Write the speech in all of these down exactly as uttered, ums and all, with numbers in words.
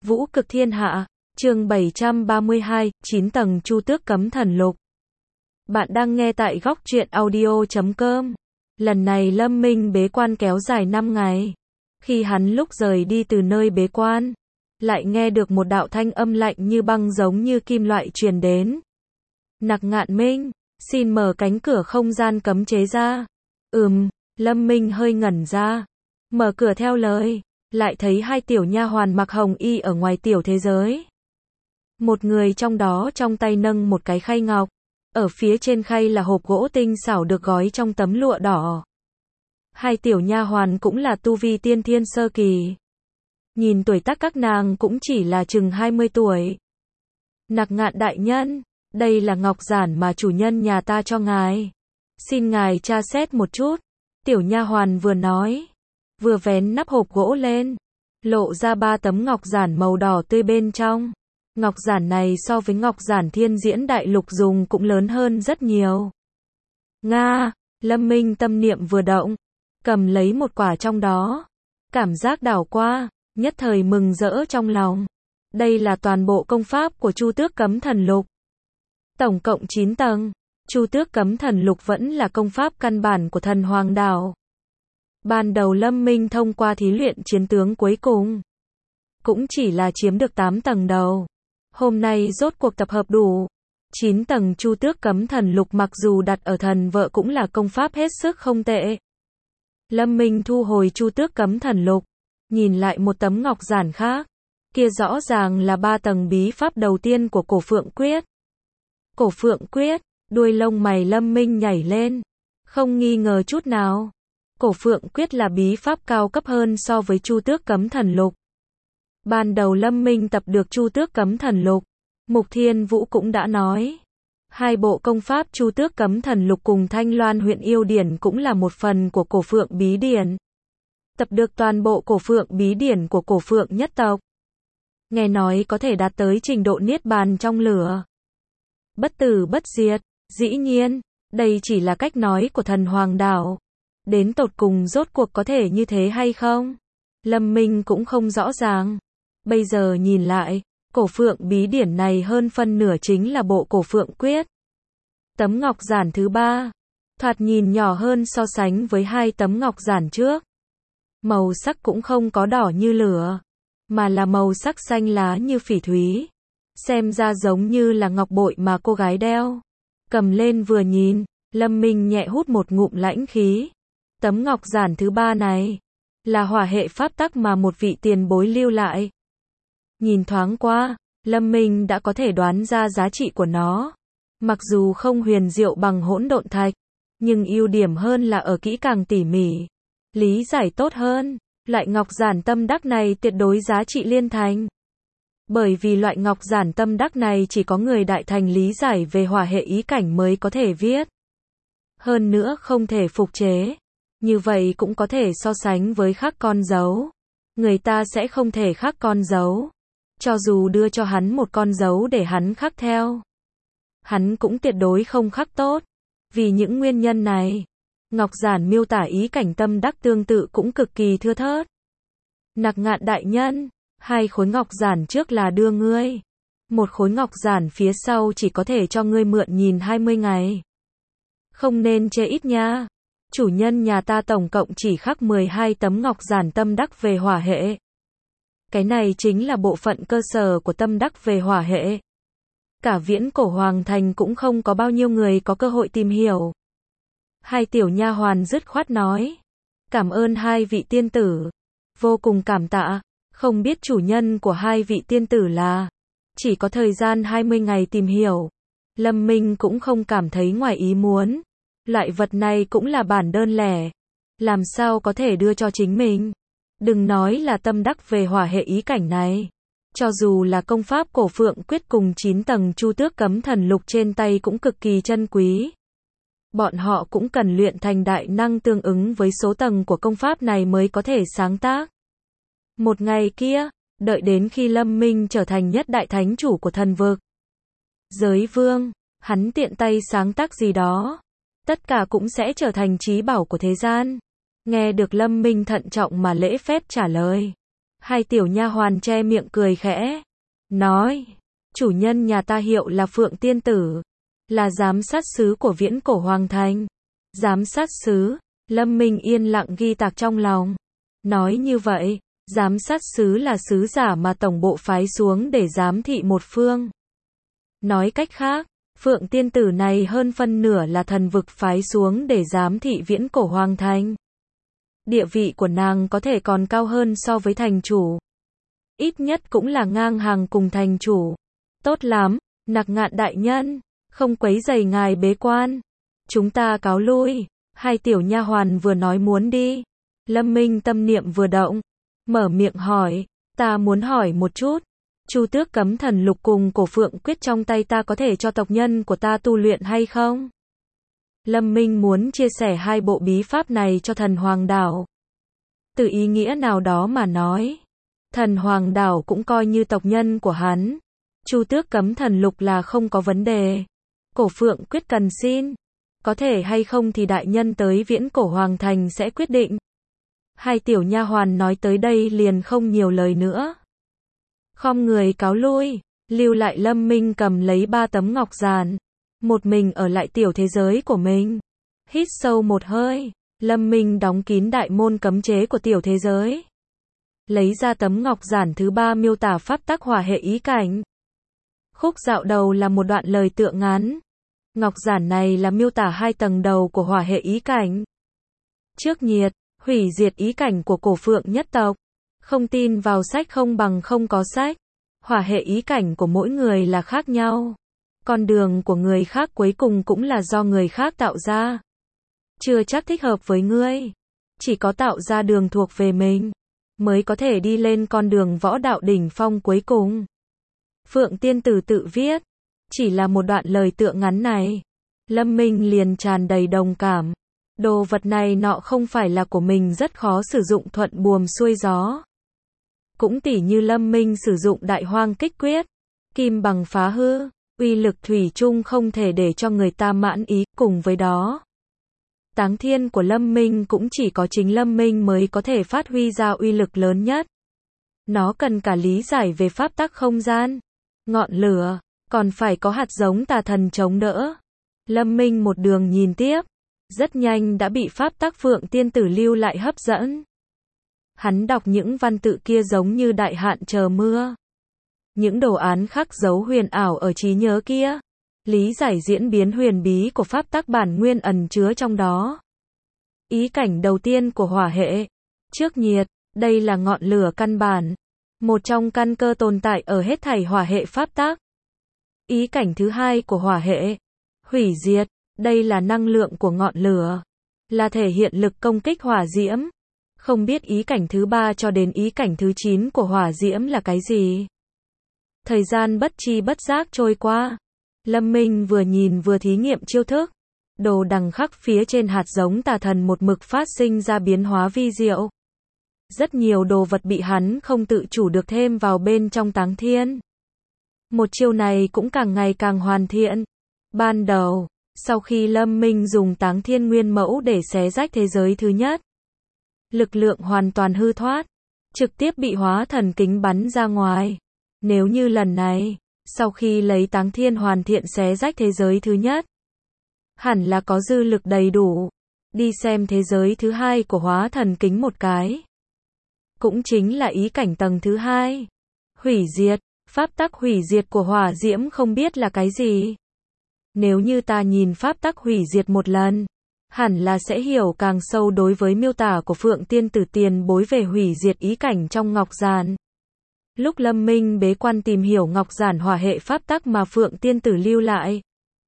Vũ cực thiên hạ, chương bảy trăm ba mươi hai, chín tầng Chu Tước Cấm Thần Lục. Bạn đang nghe tại góc truyện audio chấm com. Lần này Lâm Minh bế quan kéo dài năm ngày. Khi hắn lúc rời đi từ nơi bế quan, lại nghe được một đạo thanh âm lạnh như băng giống như kim loại truyền đến. Nặc Ngạn Minh, xin mở cánh cửa không gian cấm chế ra. Ừm, Lâm Minh hơi ngẩn ra. Mở cửa theo lời, lại thấy hai tiểu nha hoàn mặc hồng y ở ngoài tiểu thế giới. Một người trong đó trong tay nâng một cái khay ngọc, ở phía trên khay là hộp gỗ tinh xảo được gói trong tấm lụa đỏ. Hai tiểu nha hoàn cũng là tu vi tiên thiên sơ kỳ. Nhìn tuổi tác các nàng cũng chỉ là chừng hai mươi tuổi. Nặc Ngạn đại nhân, đây là ngọc giản mà chủ nhân nhà ta cho ngài. Xin ngài tra xét một chút. Tiểu nha hoàn vừa nói, vừa vén nắp hộp gỗ lên, lộ ra ba tấm ngọc giản màu đỏ tươi bên trong. Ngọc giản này so với ngọc giản thiên diễn đại lục dùng cũng lớn hơn rất nhiều. Nga, Lâm Minh tâm niệm vừa động, cầm lấy một quả trong đó. Cảm giác đảo qua, nhất thời mừng rỡ trong lòng. Đây là toàn bộ công pháp của Chu Tước Cấm Thần Lục. Tổng cộng chín tầng, Chu Tước Cấm Thần Lục vẫn là công pháp căn bản của Thần Hoàng Đảo. Ban đầu Lâm Minh thông qua thí luyện chiến tướng cuối cùng, cũng chỉ là chiếm được tám tầng đầu. Hôm nay rốt cuộc tập hợp đủ. chín tầng Chu Tước Cấm Thần Lục mặc dù đặt ở thần vợ cũng là công pháp hết sức không tệ. Lâm Minh thu hồi Chu Tước Cấm Thần Lục, nhìn lại một tấm ngọc giản khác. Kia rõ ràng là ba tầng bí pháp đầu tiên của Cổ Phượng Quyết. Cổ Phượng Quyết, đuôi lông mày Lâm Minh nhảy lên. Không nghi ngờ chút nào. Cổ Phượng Quyết là bí pháp cao cấp hơn so với Chu Tước Cấm Thần Lục. Ban đầu Lâm Minh tập được Chu Tước Cấm Thần Lục, Mục Thiên Vũ cũng đã nói. Hai bộ công pháp Chu Tước Cấm Thần Lục cùng Thanh Loan huyện yêu điển cũng là một phần của Cổ Phượng bí điển. Tập được toàn bộ Cổ Phượng bí điển của Cổ Phượng nhất tộc. Nghe nói có thể đạt tới trình độ niết bàn trong lửa. Bất tử bất diệt, dĩ nhiên, đây chỉ là cách nói của Thần Hoàng Đảo. Đến tột cùng rốt cuộc có thể như thế hay không? Lâm Minh cũng không rõ ràng. Bây giờ nhìn lại, Cổ Phượng bí điển này hơn phân nửa chính là bộ Cổ Phượng Quyết. Tấm ngọc giản thứ ba, thoạt nhìn nhỏ hơn so sánh với hai tấm ngọc giản trước. Màu sắc cũng không có đỏ như lửa, mà là màu sắc xanh lá như phỉ thúy. Xem ra giống như là ngọc bội mà cô gái đeo. Cầm lên vừa nhìn, Lâm Minh nhẹ hút một ngụm lãnh khí. Tấm ngọc giản thứ ba này, là hỏa hệ pháp tắc mà một vị tiền bối lưu lại. Nhìn thoáng qua, Lâm Minh đã có thể đoán ra giá trị của nó. Mặc dù không huyền diệu bằng hỗn độn thạch, nhưng ưu điểm hơn là ở kỹ càng tỉ mỉ. Lý giải tốt hơn, loại ngọc giản tâm đắc này tuyệt đối giá trị liên thành. Bởi vì loại ngọc giản tâm đắc này chỉ có người đại thành lý giải về hỏa hệ ý cảnh mới có thể viết. Hơn nữa không thể phục chế. Như vậy cũng có thể so sánh với khắc con dấu. Người ta sẽ không thể khắc con dấu. Cho dù đưa cho hắn một con dấu để hắn khắc theo, hắn cũng tuyệt đối không khắc tốt. Vì những nguyên nhân này, ngọc giản miêu tả ý cảnh tâm đắc tương tự cũng cực kỳ thưa thớt. Nặc Ngạn đại nhân, hai khối ngọc giản trước là đưa ngươi. Một khối ngọc giản phía sau chỉ có thể cho ngươi mượn nhìn hai mươi ngày. Không nên chê ít nha. Chủ nhân nhà ta tổng cộng chỉ khắc mười hai tấm ngọc giản tâm đắc về hỏa hệ. Cái này chính là bộ phận cơ sở của tâm đắc về hỏa hệ. Cả viễn cổ hoàng thành cũng không có bao nhiêu người có cơ hội tìm hiểu. Hai tiểu nha hoàn dứt khoát nói. Cảm ơn hai vị tiên tử. Vô cùng cảm tạ. Không biết chủ nhân của hai vị tiên tử là. Chỉ có thời gian hai mươi ngày tìm hiểu. Lâm Minh cũng không cảm thấy ngoài ý muốn. Loại vật này cũng là bản đơn lẻ. Làm sao có thể đưa cho chính mình. Đừng nói là tâm đắc về hỏa hệ ý cảnh này. Cho dù là công pháp Cổ Phượng Quyết cùng chín tầng Chu Tước Cấm Thần Lục trên tay cũng cực kỳ chân quý. Bọn họ cũng cần luyện thành đại năng tương ứng với số tầng của công pháp này mới có thể sáng tác. Một ngày kia, đợi đến khi Lâm Minh trở thành nhất đại thánh chủ của thần vực. Giới vương, hắn tiện tay sáng tác gì đó. Tất cả cũng sẽ trở thành trí bảo của thế gian. Nghe được Lâm Minh thận trọng mà lễ phép trả lời. Hai tiểu nha hoàn che miệng cười khẽ, nói, chủ nhân nhà ta hiệu là Phượng Tiên Tử, là giám sát sứ của Viễn Cổ Hoàng Thành. Giám sát sứ, Lâm Minh yên lặng ghi tạc trong lòng. Nói như vậy, giám sát sứ là sứ giả mà tổng bộ phái xuống để giám thị một phương. Nói cách khác, Phượng Tiên Tử này hơn phân nửa là thần vực phái xuống để giám thị Viễn Cổ Hoàng Thành. Địa vị của nàng có thể còn cao hơn so với thành chủ. Ít nhất cũng là ngang hàng cùng thành chủ. Tốt lắm, Nặc Ngạn đại nhân, không quấy rầy ngài bế quan. Chúng ta cáo lui. Hai tiểu nha hoàn vừa nói muốn đi. Lâm Minh tâm niệm vừa động, mở miệng hỏi, ta muốn hỏi một chút. Chu Tước Cấm Thần Lục cùng Cổ Phượng Quyết trong tay ta có thể cho tộc nhân của ta tu luyện hay không? Lâm Minh muốn chia sẻ hai bộ bí pháp này cho Thần Hoàng Đảo. Từ ý nghĩa nào đó mà nói, Thần Hoàng Đảo cũng coi như tộc nhân của hắn. Chu Tước Cấm Thần Lục là không có vấn đề. Cổ Phượng Quyết cần xin. Có thể hay không thì đại nhân tới Viễn Cổ Hoàng Thành sẽ quyết định. Hai tiểu nha hoàn nói tới đây liền không nhiều lời nữa. Khom người cáo lui, lưu lại Lâm Minh cầm lấy ba tấm ngọc giản. Một mình ở lại tiểu thế giới của mình. Hít sâu một hơi, Lâm Minh đóng kín đại môn cấm chế của tiểu thế giới. Lấy ra tấm ngọc giản thứ ba miêu tả pháp tắc hỏa hệ ý cảnh. Khúc dạo đầu là một đoạn lời tựa ngắn. Ngọc giản này là miêu tả hai tầng đầu của hỏa hệ ý cảnh. Trước nhiệt, hủy diệt ý cảnh của Cổ Phượng nhất tộc. Không tin vào sách không bằng không có sách. Hỏa hệ ý cảnh của mỗi người là khác nhau. Con đường của người khác cuối cùng cũng là do người khác tạo ra. Chưa chắc thích hợp với ngươi. Chỉ có tạo ra đường thuộc về mình, mới có thể đi lên con đường võ đạo đỉnh phong cuối cùng. Phượng Tiên Tử tự viết. Chỉ là một đoạn lời tựa ngắn này. Lâm Minh liền tràn đầy đồng cảm. Đồ vật này nọ không phải là của mình rất khó sử dụng thuận buồm xuôi gió. Cũng tỉ như Lâm Minh sử dụng đại hoang kích quyết. Kim bằng phá hư. Uy lực thủy chung không thể để cho người ta mãn ý. Cùng với đó, táng thiên của Lâm Minh cũng chỉ có chính Lâm Minh mới có thể phát huy ra uy lực lớn nhất. Nó cần cả lý giải về pháp tắc không gian, ngọn lửa, còn phải có hạt giống tà thần chống đỡ. Lâm Minh một đường nhìn tiếp, rất nhanh đã bị pháp tắc Phượng Tiên Tử lưu lại hấp dẫn. Hắn đọc những văn tự kia giống như đại hạn chờ mưa. Những đồ án khắc dấu huyền ảo ở trí nhớ kia, lý giải diễn biến huyền bí của pháp tắc bản nguyên ẩn chứa trong đó. Ý cảnh đầu tiên của hỏa hệ, trước nhiệt, đây là ngọn lửa căn bản, một trong căn cơ tồn tại ở hết thảy hỏa hệ pháp tắc. Ý cảnh thứ hai của hỏa hệ, hủy diệt, đây là năng lượng của ngọn lửa, là thể hiện lực công kích hỏa diễm. Không biết ý cảnh thứ ba cho đến ý cảnh thứ chín của hỏa diễm là cái gì. Thời gian bất chi bất giác trôi qua. Lâm Minh vừa nhìn vừa thí nghiệm chiêu thức. Đồ đằng khắc phía trên hạt giống tà thần một mực phát sinh ra biến hóa vi diệu. Rất nhiều đồ vật bị hắn không tự chủ được thêm vào bên trong táng thiên. Một chiêu này cũng càng ngày càng hoàn thiện. Ban đầu, sau khi Lâm Minh dùng táng thiên nguyên mẫu để xé rách thế giới thứ nhất, lực lượng hoàn toàn hư thoát, trực tiếp bị hóa thần kính bắn ra ngoài. Nếu như lần này, sau khi lấy táng thiên hoàn thiện xé rách thế giới thứ nhất, hẳn là có dư lực đầy đủ, đi xem thế giới thứ hai của hóa thần kính một cái. Cũng chính là ý cảnh tầng thứ hai. Hủy diệt, pháp tắc hủy diệt của hỏa diễm không biết là cái gì. Nếu như ta nhìn pháp tắc hủy diệt một lần, hẳn là sẽ hiểu càng sâu đối với miêu tả của Phượng Tiên Tử tiền bối về hủy diệt ý cảnh trong ngọc giản. Lúc Lâm Minh bế quan tìm hiểu ngọc giản hỏa hệ pháp tắc mà Phượng Tiên Tử lưu lại,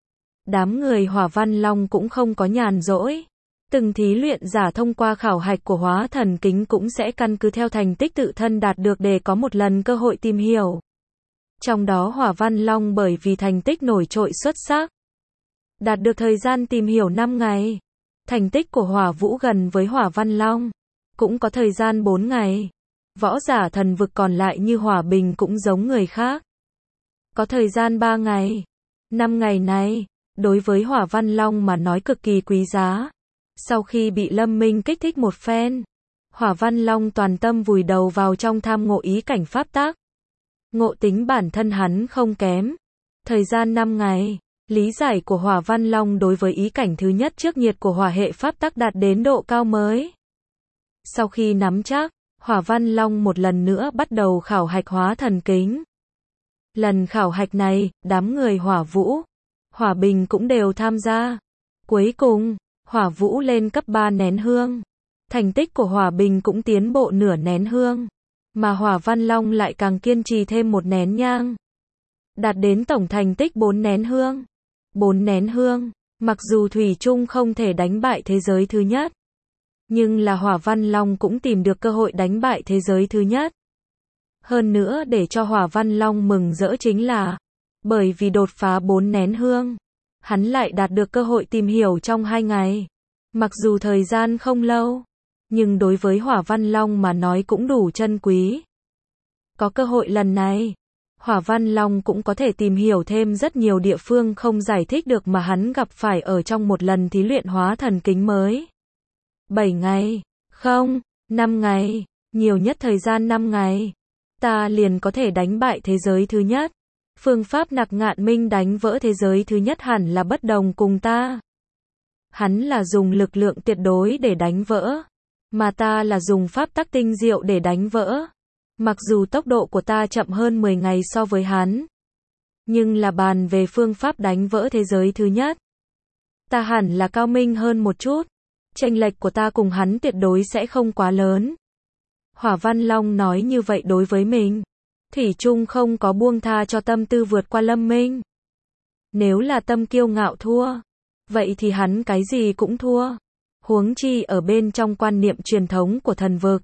đám người Hỏa Văn Long cũng không có nhàn rỗi. Từng thí luyện giả thông qua khảo hạch của hóa thần kính cũng sẽ căn cứ theo thành tích tự thân đạt được để có một lần cơ hội tìm hiểu. Trong đó Hỏa Văn Long bởi vì thành tích nổi trội xuất sắc, đạt được thời gian tìm hiểu năm ngày. Thành tích của Hỏa Vũ gần với Hỏa Văn Long, cũng có thời gian bốn ngày. Võ giả thần vực còn lại như Hỏa Bình cũng giống người khác, có thời gian ba ngày. Năm ngày này, đối với Hỏa Văn Long mà nói cực kỳ quý giá. Sau khi bị Lâm Minh kích thích một phen, Hỏa Văn Long toàn tâm vùi đầu vào trong tham ngộ ý cảnh pháp tắc. Ngộ tính bản thân hắn không kém. Thời gian năm ngày, lý giải của Hỏa Văn Long đối với ý cảnh thứ nhất trước nhiệt của hỏa hệ pháp tắc đạt đến độ cao mới. Sau khi nắm chắc, Hỏa Văn Long một lần nữa bắt đầu khảo hạch hóa thần kính. Lần khảo hạch này, đám người Hỏa Vũ, Hỏa Bình cũng đều tham gia. Cuối cùng, Hỏa Vũ lên cấp ba nén hương. Thành tích của Hỏa Bình cũng tiến bộ nửa nén hương. Mà Hỏa Văn Long lại càng kiên trì thêm một nén nhang. Đạt đến tổng thành tích bốn nén hương. bốn nén hương, mặc dù thủy chung không thể đánh bại thế giới thứ nhất. Nhưng là Hỏa Văn Long cũng tìm được cơ hội đánh bại thế giới thứ nhất. Hơn nữa để cho Hỏa Văn Long mừng rỡ chính là, bởi vì đột phá bốn nén hương, hắn lại đạt được cơ hội tìm hiểu trong hai ngày. Mặc dù thời gian không lâu, nhưng đối với Hỏa Văn Long mà nói cũng đủ chân quý. Có cơ hội lần này, Hỏa Văn Long cũng có thể tìm hiểu thêm rất nhiều địa phương không giải thích được mà hắn gặp phải ở trong một lần thí luyện hóa thần kính mới. bảy ngày, không, năm ngày, nhiều nhất thời gian năm ngày. Ta liền có thể đánh bại thế giới thứ nhất. Phương pháp Nặc Ngạn Minh đánh vỡ thế giới thứ nhất hẳn là bất đồng cùng ta. Hắn là dùng lực lượng tuyệt đối để đánh vỡ. Mà ta là dùng pháp tắc tinh diệu để đánh vỡ. Mặc dù tốc độ của ta chậm hơn mười ngày so với hắn. Nhưng là bàn về phương pháp đánh vỡ thế giới thứ nhất. Ta hẳn là cao minh hơn một chút. Chênh lệch của ta cùng hắn tuyệt đối sẽ không quá lớn. Hỏa Văn Long nói như vậy đối với mình. Thủy chung không có buông tha cho tâm tư vượt qua Lâm Minh. Nếu là tâm kiêu ngạo thua, vậy thì hắn cái gì cũng thua. Huống chi ở bên trong quan niệm truyền thống của thần vực.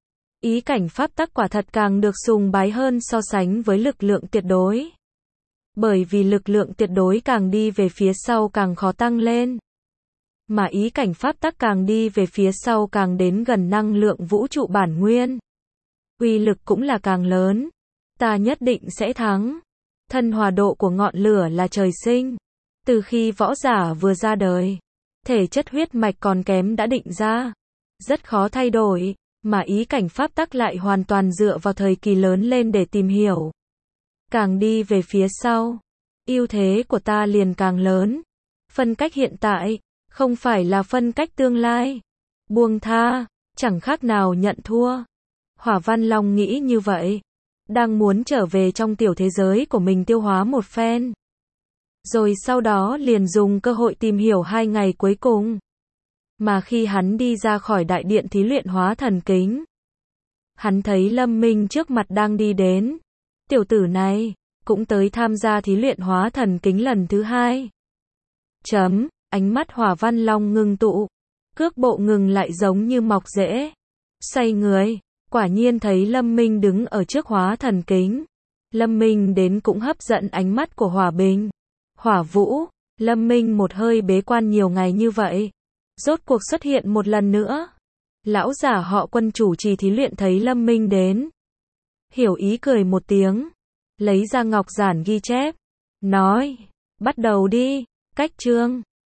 Ý cảnh pháp tắc quả thật càng được sùng bái hơn so sánh với lực lượng tuyệt đối. Bởi vì lực lượng tuyệt đối càng đi về phía sau càng khó tăng lên. Mà ý cảnh pháp tắc càng đi về phía sau càng đến gần năng lượng vũ trụ bản nguyên. Uy lực cũng là càng lớn. Ta nhất định sẽ thắng. Thân hòa độ của ngọn lửa là trời sinh. Từ khi võ giả vừa ra đời, thể chất huyết mạch còn kém đã định ra. Rất khó thay đổi, mà ý cảnh pháp tắc lại hoàn toàn dựa vào thời kỳ lớn lên để tìm hiểu. Càng đi về phía sau, ưu thế của ta liền càng lớn. Phân cách hiện tại, không phải là phân cách tương lai. Buông tha, chẳng khác nào nhận thua. Hỏa Văn Long nghĩ như vậy. Đang muốn trở về trong tiểu thế giới của mình tiêu hóa một phen. Rồi sau đó liền dùng cơ hội tìm hiểu hai ngày cuối cùng. Mà khi hắn đi ra khỏi đại điện thí luyện hóa thần kính, hắn thấy Lâm Minh trước mặt đang đi đến. Tiểu tử này, cũng tới tham gia thí luyện hóa thần kính lần thứ hai. Chấm, ánh mắt Hỏa Văn Long ngưng tụ. Cước bộ ngừng lại giống như mọc rễ. Xoay người, quả nhiên thấy Lâm Minh đứng ở trước hóa thần kính. Lâm Minh đến cũng hấp dẫn ánh mắt của Hỏa Bình. Hỏa Vũ, Lâm Minh một hơi bế quan nhiều ngày như vậy. Rốt cuộc xuất hiện một lần nữa. Lão giả họ Quân chủ trì thí luyện thấy Lâm Minh đến. Hiểu ý cười một tiếng. Lấy ra ngọc giản ghi chép. Nói, bắt đầu đi, cách chương.